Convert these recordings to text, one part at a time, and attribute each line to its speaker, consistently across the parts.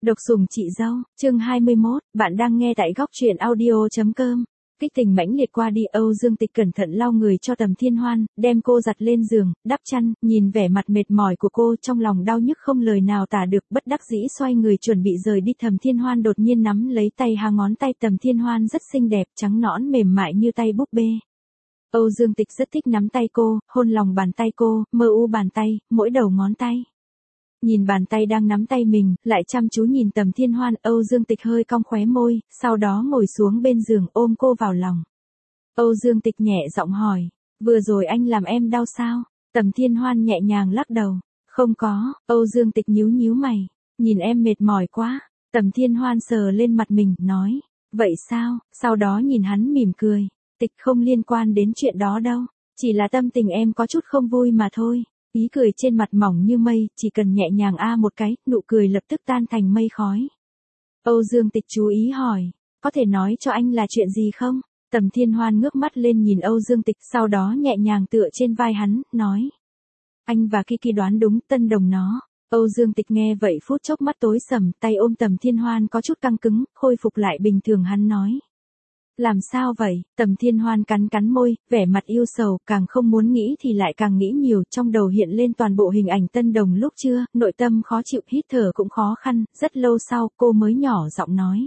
Speaker 1: Độc sủng chị dâu, chương 21, bạn đang nghe tại góc truyện audio.com. Kích tình mãnh liệt qua đi, Âu Dương Tịch cẩn thận lau người cho Tầm Thiên Hoan, đem cô giặt lên giường, đắp chăn, nhìn vẻ mặt mệt mỏi của cô trong lòng đau nhức không lời nào tả được, bất đắc dĩ xoay người chuẩn bị rời đi. Tầm Thiên Hoan đột nhiên nắm lấy tay hai ngón tay Tầm Thiên Hoan rất xinh đẹp, trắng nõn mềm mại như tay búp bê. Âu Dương Tịch rất thích nắm tay cô, hôn lòng bàn tay cô, mơ u bàn tay, mỗi đầu ngón tay. Nhìn bàn tay đang nắm tay mình, lại chăm chú nhìn Tầm Thiên Hoan, Âu Dương Tịch hơi cong khóe môi, sau đó ngồi xuống bên giường ôm cô vào lòng. Âu Dương Tịch nhẹ giọng hỏi, vừa rồi anh làm em đau sao? Tầm Thiên Hoan nhẹ nhàng lắc đầu, không có. Âu Dương Tịch nhíu nhíu mày, nhìn em mệt mỏi quá. Tầm Thiên Hoan sờ lên mặt mình, nói, vậy sao? Sau đó nhìn hắn mỉm cười, Tịch không liên quan đến chuyện đó đâu, chỉ là tâm tình em có chút không vui mà thôi. Ý cười trên mặt mỏng như mây, chỉ cần nhẹ nhàng một cái, nụ cười lập tức tan thành mây khói. Âu Dương Tịch chú ý hỏi, có thể nói cho anh là chuyện gì không? Tầm Thiên Hoan ngước mắt lên nhìn Âu Dương Tịch, sau đó nhẹ nhàng tựa trên vai hắn, nói. Anh và Kiki đoán đúng, Tân Đồng nó. Âu Dương Tịch nghe vậy phút chốc mắt tối sầm, tay ôm Tầm Thiên Hoan có chút căng cứng, khôi phục lại bình thường. Hắn nói. Làm sao vậy? Tầm Thiên Hoan cắn cắn môi, vẻ mặt yêu sầu, càng không muốn nghĩ thì lại càng nghĩ nhiều, trong đầu hiện lên toàn bộ hình ảnh Tân Đồng lúc trưa, nội tâm khó chịu, hít thở cũng khó khăn, rất lâu sau, cô mới nhỏ giọng nói.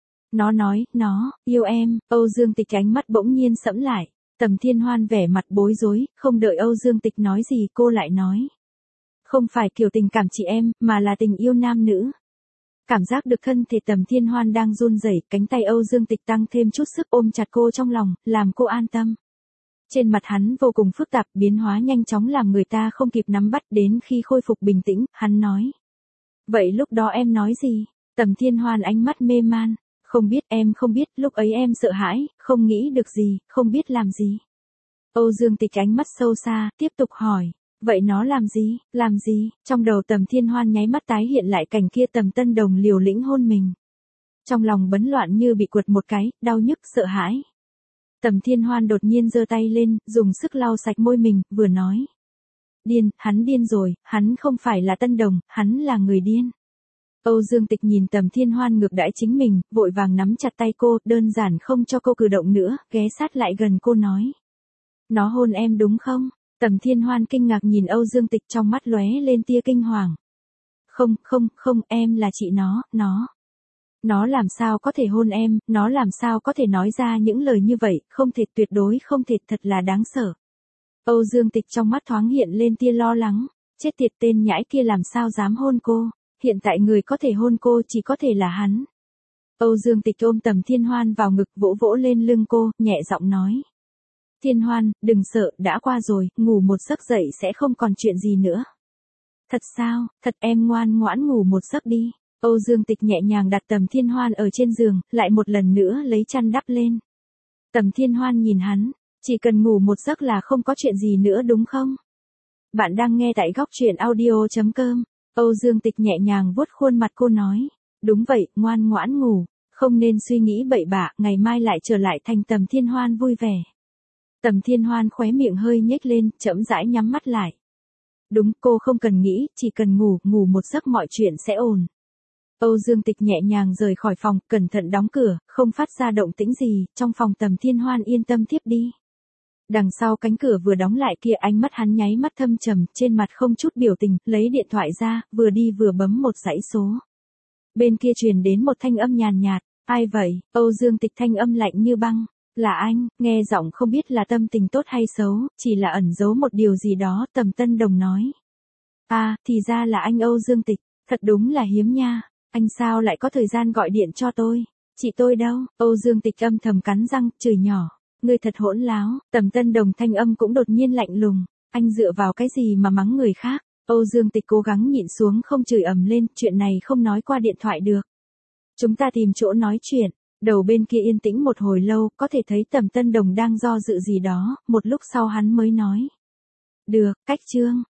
Speaker 1: Nó nói, nó, yêu em. Âu Dương Tịch ánh mắt bỗng nhiên sẫm lại, Tầm Thiên Hoan vẻ mặt bối rối, không đợi Âu Dương Tịch nói gì, cô lại nói. Không phải kiểu tình cảm chị em, mà là tình yêu nam nữ. Cảm giác được thân thể Tầm Thiên Hoan đang run rẩy, cánh tay Âu Dương Tịch tăng thêm chút sức ôm chặt cô trong lòng, làm cô an tâm. Trên mặt hắn vô cùng phức tạp, biến hóa nhanh chóng làm người ta không kịp nắm bắt, đến khi khôi phục bình tĩnh, hắn nói. Vậy lúc đó em nói gì? Tầm Thiên Hoan ánh mắt mê man. Không biết, em không biết, lúc ấy em sợ hãi, không nghĩ được gì, không biết làm gì. Âu Dương Tịch ánh mắt sâu xa, tiếp tục hỏi. Vậy nó làm gì, làm gì? Trong đầu Tầm Thiên Hoan nháy mắt tái hiện lại cảnh kia, Tầm Tân Đồng liều lĩnh hôn mình. Trong lòng bấn loạn như bị quật một cái, đau nhức, sợ hãi. Tầm Thiên Hoan đột nhiên giơ tay lên, dùng sức lau sạch môi mình, vừa nói. Điên, hắn điên rồi, hắn không phải là Tân Đồng, hắn là người điên. Âu Dương Tịch nhìn Tầm Thiên Hoan ngược đãi chính mình, vội vàng nắm chặt tay cô, đơn giản không cho cô cử động nữa, ghé sát lại gần cô nói. Nó hôn em đúng không? Tầm Thiên Hoan kinh ngạc nhìn Âu Dương Tịch, trong mắt lóe lên tia kinh hoàng. Không, em là chị nó. Nó làm sao có thể hôn em, nó làm sao có thể nói ra những lời như vậy, không thể, tuyệt đối không thể, thật là đáng sợ. Âu Dương Tịch trong mắt thoáng hiện lên tia lo lắng, chết tiệt, tên nhãi kia làm sao dám hôn cô, hiện tại người có thể hôn cô chỉ có thể là hắn. Âu Dương Tịch ôm Tầm Thiên Hoan vào ngực, vỗ vỗ lên lưng cô, nhẹ giọng nói. Thiên Hoan, đừng sợ, đã qua rồi, ngủ một giấc dậy sẽ không còn chuyện gì nữa. Thật sao? Thật, em ngoan ngoãn ngủ một giấc đi. Âu Dương Tịch nhẹ nhàng đặt Tầm Thiên Hoan ở trên giường, lại một lần nữa lấy chăn đắp lên. Tầm Thiên Hoan nhìn hắn, chỉ cần ngủ một giấc là không có chuyện gì nữa đúng không? Bạn đang nghe tại góc truyện audio.com. Âu Dương Tịch nhẹ nhàng vuốt khuôn mặt cô nói. Đúng vậy, ngoan ngoãn ngủ, không nên suy nghĩ bậy bạ, ngày mai lại trở lại thành Tầm Thiên Hoan vui vẻ. Tầm Thiên Hoan khóe miệng hơi nhếch lên, chậm rãi nhắm mắt lại. Đúng, cô không cần nghĩ, chỉ cần ngủ một giấc mọi chuyện sẽ ổn. Âu Dương Tịch nhẹ nhàng rời khỏi phòng, cẩn thận đóng cửa, không phát ra động tĩnh gì, trong phòng Tầm Thiên Hoan yên tâm tiếp đi. Đằng sau cánh cửa vừa đóng lại kia, ánh mắt hắn nháy mắt thâm trầm, trên mặt không chút biểu tình, lấy điện thoại ra, vừa đi vừa bấm một dãy số. Bên kia truyền đến một thanh âm nhàn nhạt, ai vậy? Âu Dương Tịch thanh âm lạnh như băng. Là anh, nghe giọng không biết là tâm tình tốt hay xấu, chỉ là ẩn giấu một điều gì đó, Tầm Tân Đồng nói. Thì ra là anh Âu Dương Tịch, thật đúng là hiếm nha, anh sao lại có thời gian gọi điện cho tôi, chị tôi đâu? Âu Dương Tịch âm thầm cắn răng, chửi nhỏ, ngươi thật hỗn láo. Tầm Tân Đồng thanh âm cũng đột nhiên lạnh lùng, anh dựa vào cái gì mà mắng người khác? Âu Dương Tịch cố gắng nhịn xuống không chửi ầm lên, chuyện này không nói qua điện thoại được. Chúng ta tìm chỗ nói chuyện. Đầu bên kia yên tĩnh một hồi lâu, có thể thấy Tầm Tân Đồng đang do dự gì đó, một lúc sau hắn mới nói. Được, cách chương.